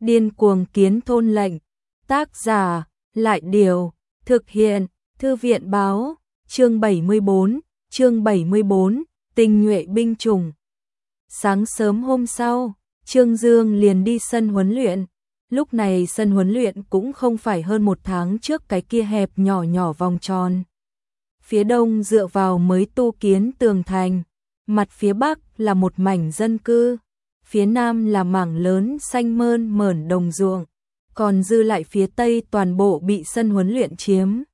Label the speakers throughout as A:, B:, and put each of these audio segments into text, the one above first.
A: Điên cuồng kiến thôn lệnh. Tác giả, Lại Điều, thực hiện, Thư viện Báo, chương 74, tinh nhuệ binh chủng. Sáng sớm hôm sau, Trương Dương liền đi sân huấn luyện. Lúc này sân huấn luyện cũng không phải hơn một tháng trước cái kia hẹp nhỏ nhỏ vòng tròn. Phía đông dựa vào mới tu kiến tường thành, mặt phía bắc là một mảnh dân cư, phía nam là mảng lớn xanh mơn mởn đồng ruộng, còn dư lại phía tây toàn bộ bị sân huấn luyện chiếm.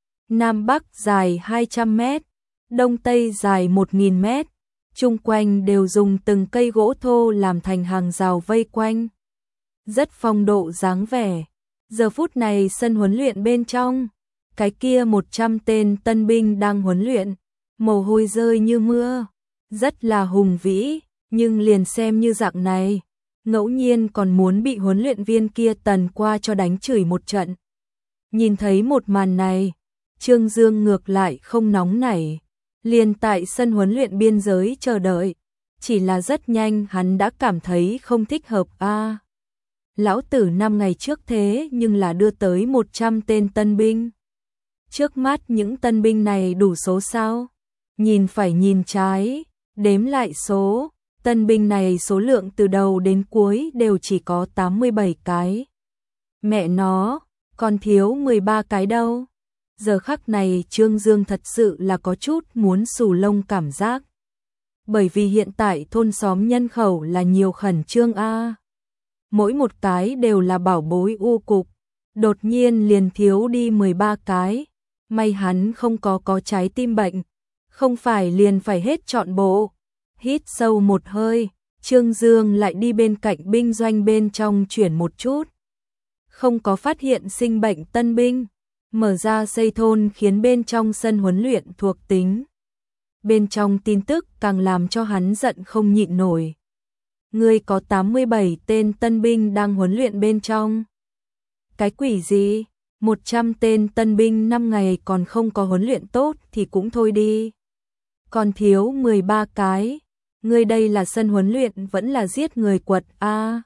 A: Nam bắc dài 200 mét, đông tây dài 1000 mét, chung quanh đều dùng từng cây gỗ thô làm thành hàng rào vây quanh. Rất phong độ dáng vẻ. Giờ phút này sân huấn luyện bên trong, cái kia 100 tên tân binh đang huấn luyện, mồ hôi rơi như mưa, rất là hùng vĩ, nhưng liền xem như dạng này, ngẫu nhiên còn muốn bị huấn luyện viên kia tần qua cho đánh chửi một trận. Nhìn thấy một màn này, Trương Dương ngược lại không nóng nảy, liền tại sân huấn luyện biên giới chờ đợi, chỉ là rất nhanh hắn đã cảm thấy không thích hợp a. Lão tử 5 ngày trước thế nhưng là đưa tới 100 tên tân binh. Trước mắt những tân binh này đủ số sao? Nhìn phải nhìn trái, đếm lại số, tân binh này số lượng từ đầu đến cuối đều chỉ có 87 cái. Mẹ nó, còn thiếu 13 cái đâu. Giờ khắc này Trương Dương thật sự là có chút muốn xù lông cảm giác. Bởi vì hiện tại thôn xóm nhân khẩu là nhiều khẩn trương a. Mỗi một cái đều là bảo bối u cục, đột nhiên liền thiếu đi 13 cái. May hắn không có trái tim bệnh, không phải liền phải hết trọn bộ. Hít sâu một hơi, Trương Dương lại đi bên cạnh binh doanh bên trong chuyển một chút. Không có phát hiện sinh bệnh tân binh, mở ra xây thôn khiến bên trong sân huấn luyện thuộc tính. Bên trong tin tức càng làm cho hắn giận không nhịn nổi. Ngươi có 87 tên tân binh đang huấn luyện bên trong. Cái quỷ gì? 100 tên tân binh 5 ngày còn không có huấn luyện tốt thì cũng thôi đi. Còn thiếu 13 cái. Ngươi đây là sân huấn luyện vẫn là giết người quật a.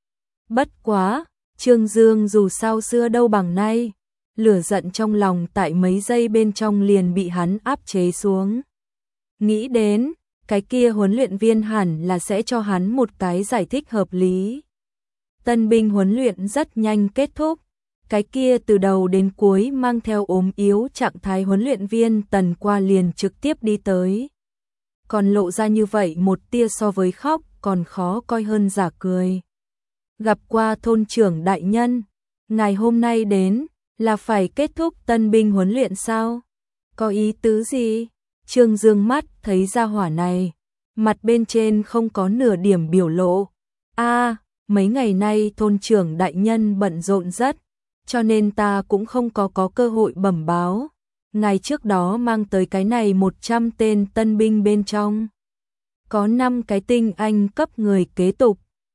A: Bất quá, Trương Dương dù sao xưa đâu bằng nay, lửa giận trong lòng tại mấy giây bên trong liền bị hắn áp chế xuống. Nghĩ đến, cái kia huấn luyện viên hẳn là sẽ cho hắn một cái giải thích hợp lý. Tân binh huấn luyện rất nhanh kết thúc. Cái kia từ đầu đến cuối mang theo ốm yếu trạng thái huấn luyện viên tần qua liền trực tiếp đi tới. Còn lộ ra như vậy một tia so với khóc còn khó coi hơn giả cười. Gặp qua thôn trưởng đại nhân, ngày hôm nay đến là phải kết thúc tân binh huấn luyện sao? Có ý tứ gì? Trương Dương mắt thấy ra hỏa này, mặt bên trên không có nửa điểm biểu lộ. Mấy ngày nay thôn trưởng đại nhân bận rộn rất, cho nên ta cũng không có cơ hội bẩm báo. Ngày trước đó mang tới cái này 100 tên tân binh bên trong. Có 5 cái tinh anh cấp người kế tục,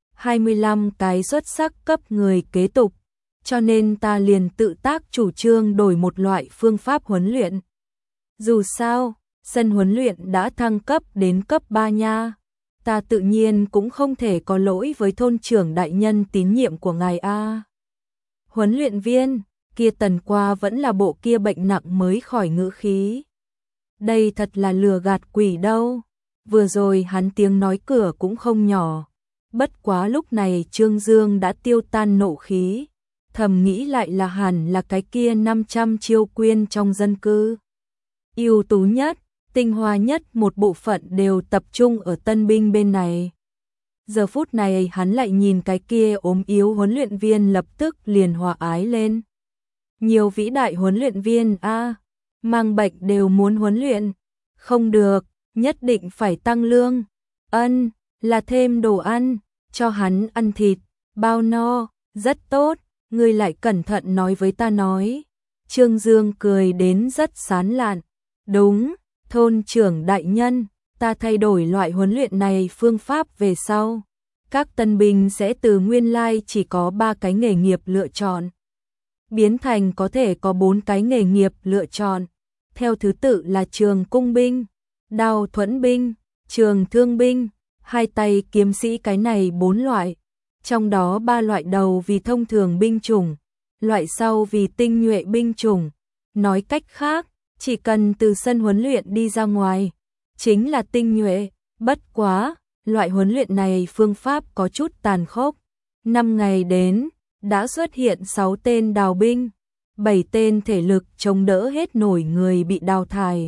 A: 25 cái xuất sắc cấp người kế tục, cho nên ta liền tự tác chủ trương đổi một loại phương pháp huấn luyện. Dù sao, sân huấn luyện đã thăng cấp đến cấp 3 nha. Ta tự nhiên cũng không thể có lỗi với thôn trưởng đại nhân tín nhiệm của ngài a. Huấn luyện viên, kia tần qua vẫn là bộ kia bệnh nặng mới khỏi ngữ khí. Đây thật là lừa gạt quỷ đâu. Vừa rồi hắn tiếng nói cửa cũng không nhỏ. Bất quá lúc này Trương Dương đã tiêu tan nộ khí. Thầm nghĩ lại là hẳn là cái kia 500 chiêu quyên trong dân cư. Ưu tú nhất, tinh hoa nhất một bộ phận đều tập trung ở tân binh bên này. Giờ phút này hắn lại nhìn cái kia ốm yếu huấn luyện viên lập tức liền hòa ái lên. Nhiều vĩ đại huấn luyện viên mang bệnh đều muốn huấn luyện. Không được, nhất định phải tăng lương. Là thêm đồ ăn, cho hắn ăn thịt, bao no, rất tốt, ngươi lại cẩn thận nói với ta nói. Trương Dương cười đến rất sán lạn. Đúng, thôn trưởng đại nhân, ta thay đổi loại huấn luyện này phương pháp về sau. Các tân binh sẽ từ nguyên lai chỉ có 3 cái nghề nghiệp lựa chọn, biến thành có thể có 4 cái nghề nghiệp lựa chọn. Theo thứ tự là trường cung binh, đao thuẫn binh, trường thương binh, hai tay kiếm sĩ, cái này 4 loại. Trong đó 3 loại đầu vì thông thường binh chủng, loại sau vì tinh nhuệ binh chủng. Nói cách khác, chỉ cần từ sân huấn luyện đi ra ngoài, chính là tinh nhuệ. Bất quá, loại huấn luyện này phương pháp có chút tàn khốc. 5 ngày đến, đã xuất hiện 6 tên đào binh, 7 tên thể lực chống đỡ hết nổi người bị đào thải.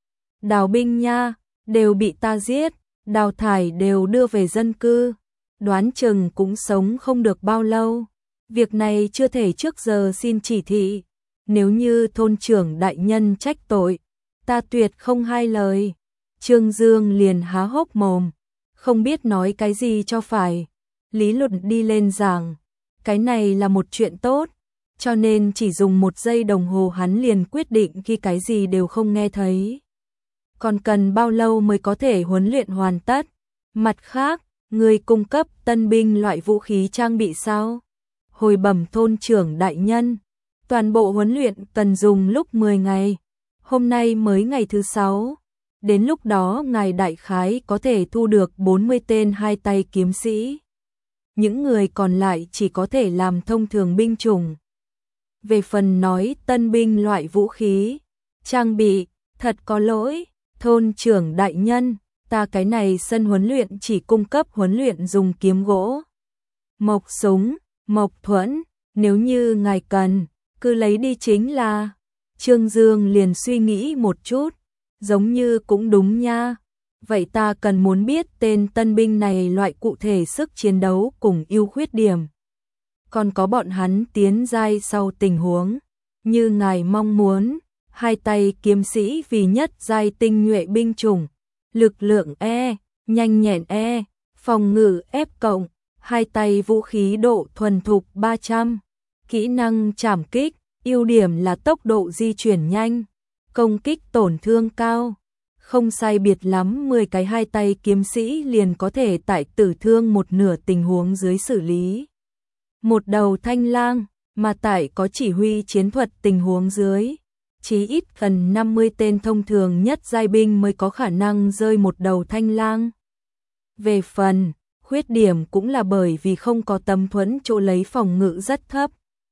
A: Đào binh nha, đều bị ta giết, đào thải đều đưa về dân cư, đoán chừng cũng sống không được bao lâu. Việc này chưa thể trước giờ xin chỉ thị, nếu như thôn trưởng đại nhân trách tội, ta tuyệt không hai lời. Trương Dương liền há hốc mồm, không biết nói cái gì cho phải. Lý Luật đi lên giảng, cái này là một chuyện tốt, cho nên chỉ dùng 1 giây đồng hồ hắn liền quyết định khi cái gì đều không nghe thấy. Còn cần bao lâu mới có thể huấn luyện hoàn tất? Mặt khác, người cung cấp tân binh loại vũ khí trang bị sao? Hồi bẩm thôn trưởng đại nhân, toàn bộ huấn luyện cần dùng lúc 10 ngày, hôm nay mới ngày thứ 6. Đến lúc đó ngài đại khái có thể thu được 40 tên 2 tay kiếm sĩ. Những người còn lại chỉ có thể làm thông thường binh chủng. Về phần nói tân binh loại vũ khí, trang bị, thật có lỗi, thôn trưởng đại nhân, ta cái này sân huấn luyện chỉ cung cấp huấn luyện dùng kiếm gỗ, mộc súng, mộc thuẫn, nếu như ngài cần, cứ lấy đi chính là. Trương Dương liền suy nghĩ một chút, giống như cũng đúng nha. Vậy ta cần muốn biết tên tân binh này loại cụ thể sức chiến đấu cùng ưu khuyết điểm. Còn có bọn hắn tiến giai sau tình huống, như ngài mong muốn, 2 tay kiếm sĩ vì nhất giai tinh nhuệ binh chủng, lực lượng E, nhanh nhẹn E, phòng ngự F+, 2 tay vũ khí độ thuần thục 300, kỹ năng trảm kích, ưu điểm là tốc độ di chuyển nhanh, công kích tổn thương cao. Không sai biệt lắm 10 cái 2 tay kiếm sĩ liền có thể tại tử thương một nửa tình huống dưới xử lý một đầu thanh lang, mà tại có chỉ huy chiến thuật tình huống dưới, chí ít cần 50 tên thông thường nhất giai binh mới có khả năng rơi một đầu thanh lang. Về phần khuyết điểm cũng là bởi vì không có tấm thuẫn chỗ lấy phòng ngự rất thấp,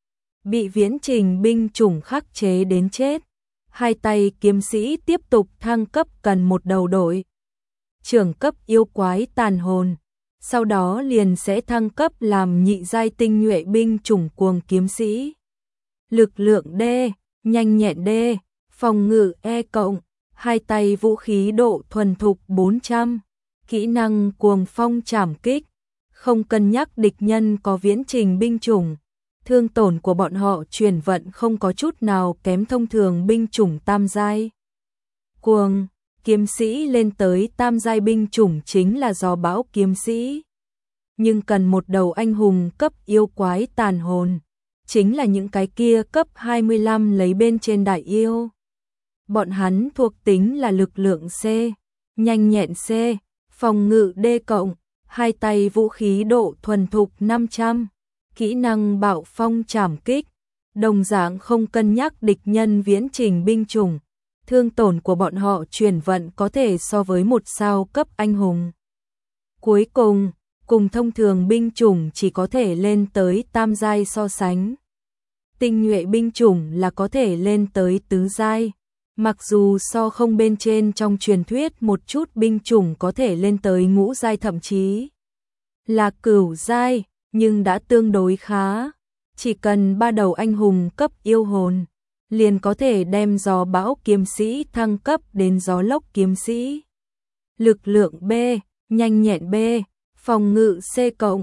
A: bị viễn trình binh chủng khắc chế đến chết. 2 tay kiếm sĩ tiếp tục thăng cấp cần một đầu đội trưởng cấp yêu quái tàn hồn, sau đó liền sẽ thăng cấp làm nhị giai tinh nhuệ binh chủng cuồng kiếm sĩ. Lực lượng D, nhanh nhẹn D, phòng ngự E+, 2 tay vũ khí độ thuần thục 400, kỹ năng cuồng phong trảm kích, không cân nhắc địch nhân có viễn trình binh chủng. Thương tổn của bọn họ chuyển vận không có chút nào kém thông thường binh chủng tam giai. Cuồng kiếm sĩ lên tới tam giai binh chủng chính là gió bão kiếm sĩ. Nhưng cần một đầu anh hùng cấp yêu quái tàn hồn, chính là những cái kia cấp 25 lấy bên trên đại yêu. Bọn hắn thuộc tính là lực lượng C, nhanh nhẹn C, phòng ngự D+, 2 tay vũ khí độ thuần thục 500. Kỹ năng bạo phong trảm kích, đồng dạng không cân nhắc địch nhân viễn trình binh chủng, thương tổn của bọn họ chuyển vận có thể so với 1 sao cấp anh hùng. Cuối cùng, cùng thông thường binh chủng chỉ có thể lên tới tam giai so sánh. Tinh nhuệ binh chủng là có thể lên tới tứ giai, mặc dù so không bên trên trong truyền thuyết một chút binh chủng có thể lên tới ngũ giai thậm chí là cửu giai. Nhưng đã tương đối khá, chỉ cần 3 đầu anh hùng cấp yêu hồn, liền có thể đem gió bão kiếm sĩ thăng cấp đến gió lốc kiếm sĩ. Lực lượng B, nhanh nhẹn B, phòng ngự C+,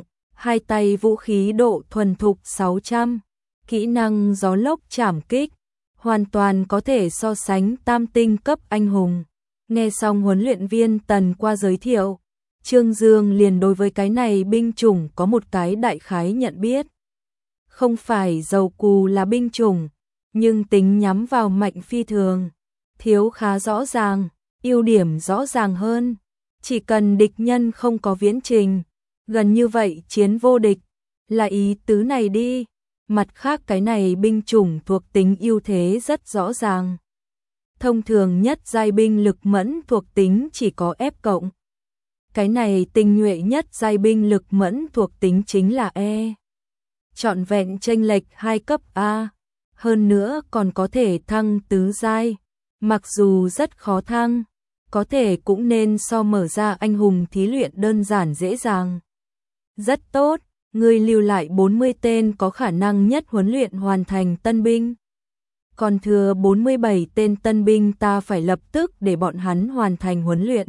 A: 2 tay vũ khí độ thuần thục 600, kỹ năng gió lốc trảm kích, hoàn toàn có thể so sánh tam tinh cấp anh hùng. Nghe xong huấn luyện viên Tần qua giới thiệu, Trương Dương liền đối với cái này binh chủng có một cái đại khái nhận biết. Không phải dầu cù là binh chủng, nhưng tính nhắm vào mạnh phi thường, thiếu khá rõ ràng, ưu điểm rõ ràng hơn. Chỉ cần địch nhân không có viễn trình, gần như vậy chiến vô địch, là ý tứ này đi. Mặt khác cái này binh chủng thuộc tính ưu thế rất rõ ràng. Thông thường nhất giai binh lực mẫn thuộc tính chỉ có F+. Cái này tinh nhuệ nhất giai binh lực mẫn thuộc tính chính là E. Trọn vẹn chênh lệch 2 cấp A, hơn nữa còn có thể thăng tứ giai, mặc dù rất khó thăng, có thể cũng nên so mở ra anh hùng thí luyện đơn giản dễ dàng. Rất tốt, ngươi lưu lại 40 tên có khả năng nhất huấn luyện hoàn thành tân binh. Còn thừa 47 tên tân binh ta phải lập tức để bọn hắn hoàn thành huấn luyện.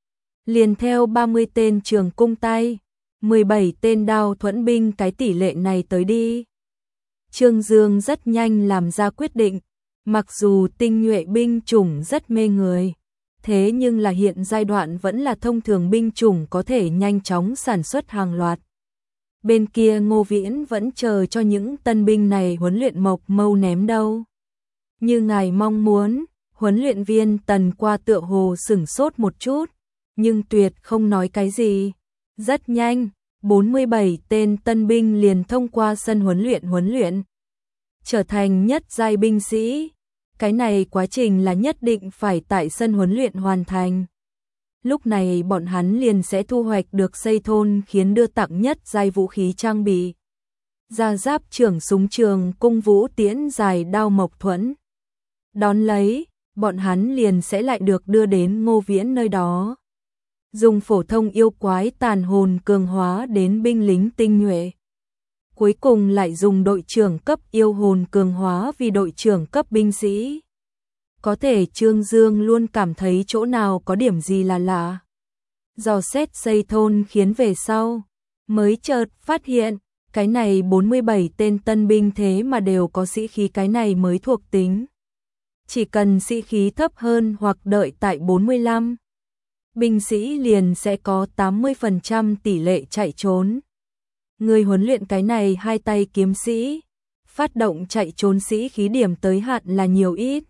A: Liền theo 30 tên trường cung tay, 17 tên đao thuẫn binh cái tỷ lệ này tới đi. Trương Dương rất nhanh làm ra quyết định, mặc dù tinh nhuệ binh chủng rất mê người, thế nhưng là hiện giai đoạn vẫn là thông thường binh chủng có thể nhanh chóng sản xuất hàng loạt. Bên kia Ngô Viễn vẫn chờ cho những tân binh này huấn luyện mộc mâu ném đâu. Như ngài mong muốn, huấn luyện viên Tần qua tựa hồ sửng sốt một chút, nhưng tuyệt không nói cái gì. Rất nhanh, 47 tên tân binh liền thông qua sân huấn luyện, trở thành nhất giai binh sĩ. Cái này quá trình là nhất định phải tại sân huấn luyện hoàn thành. Lúc này bọn hắn liền sẽ thu hoạch được xây thôn khiến đưa tặng nhất giai vũ khí trang bị. Gia giáp trưởng súng trường cung vũ tiễn dài đao mộc thuẫn. Đón lấy, bọn hắn liền sẽ lại được đưa đến Ngô Viễn nơi đó. Dùng phổ thông yêu quái tàn hồn cường hóa đến binh lính tinh nhuệ. Cuối cùng lại dùng đội trưởng cấp yêu hồn cường hóa vì đội trưởng cấp binh sĩ. Có thể Trương Dương luôn cảm thấy chỗ nào có điểm gì là lạ. Dò xét xây thôn khiến về sau, mới chợt phát hiện, cái này 47 tên tân binh thế mà đều có sĩ khí cái này mới thuộc tính. Chỉ cần sĩ khí thấp hơn hoặc đợi tại 45, binh sĩ liền sẽ có 80% tỷ lệ chạy trốn. Người huấn luyện cái này hai tay kiếm sĩ, phát động chạy trốn sĩ khí điểm tới hạn là nhiều ít.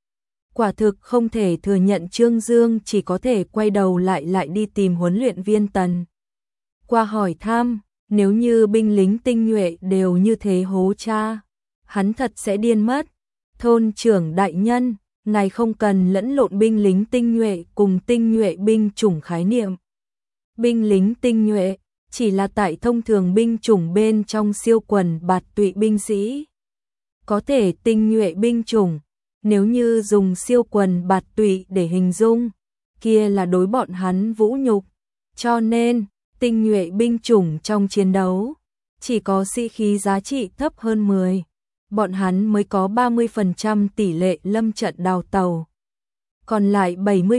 A: Quả thực không thể thừa nhận Trương Dương chỉ có thể quay đầu lại đi tìm huấn luyện viên Tần. Qua hỏi thăm, nếu như binh lính tinh nhuệ đều như thế hố cha, hắn thật sẽ điên mất. Thôn trưởng đại nhân, ngài không cần lẫn lộn binh lính tinh nhuệ cùng tinh nhuệ binh chủng khái niệm. Binh lính tinh nhuệ chỉ là tại thông thường binh chủng bên trong siêu quần bạt tụy binh sĩ. Có thể tinh nhuệ binh chủng, nếu như dùng siêu quần bạt tụy để hình dung, kia là đối bọn hắn vũ nhục. Cho nên, tinh nhuệ binh chủng trong chiến đấu, chỉ có sĩ khí giá trị thấp hơn 10. Bọn hắn mới có 30% tỷ lệ lâm trận đào tàu. Còn lại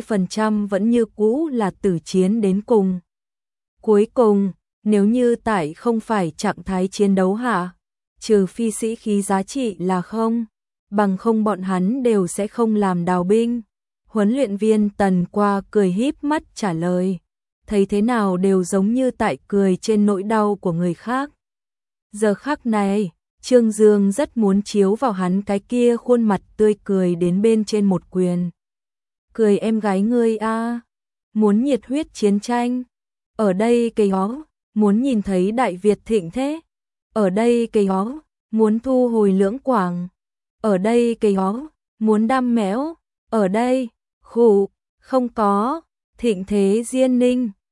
A: 70% vẫn như cũ là tử chiến đến cùng. Cuối cùng, nếu như tại không phải trạng thái chiến đấu hạ, trừ phi sĩ khí giá trị là không, bằng không bọn hắn đều sẽ không làm đào binh. Huấn luyện viên Tần qua cười híp mắt trả lời, thấy thế nào đều giống như tại cười trên nỗi đau của người khác. Giờ khắc này, Trương Dương rất muốn chiếu vào hắn cái kia khuôn mặt tươi cười đến bên trên một quyền. Cười em gái ngươi a, muốn nhiệt huyết chiến tranh. Ở đây cây ó, muốn nhìn thấy Đại Việt thịnh thế. Ở đây cây ó, muốn thu hồi Lưỡng Quảng. Ở đây cây ó, muốn đam mẽo. Ở đây, khụ, không có, thịnh thế Diên Ninh.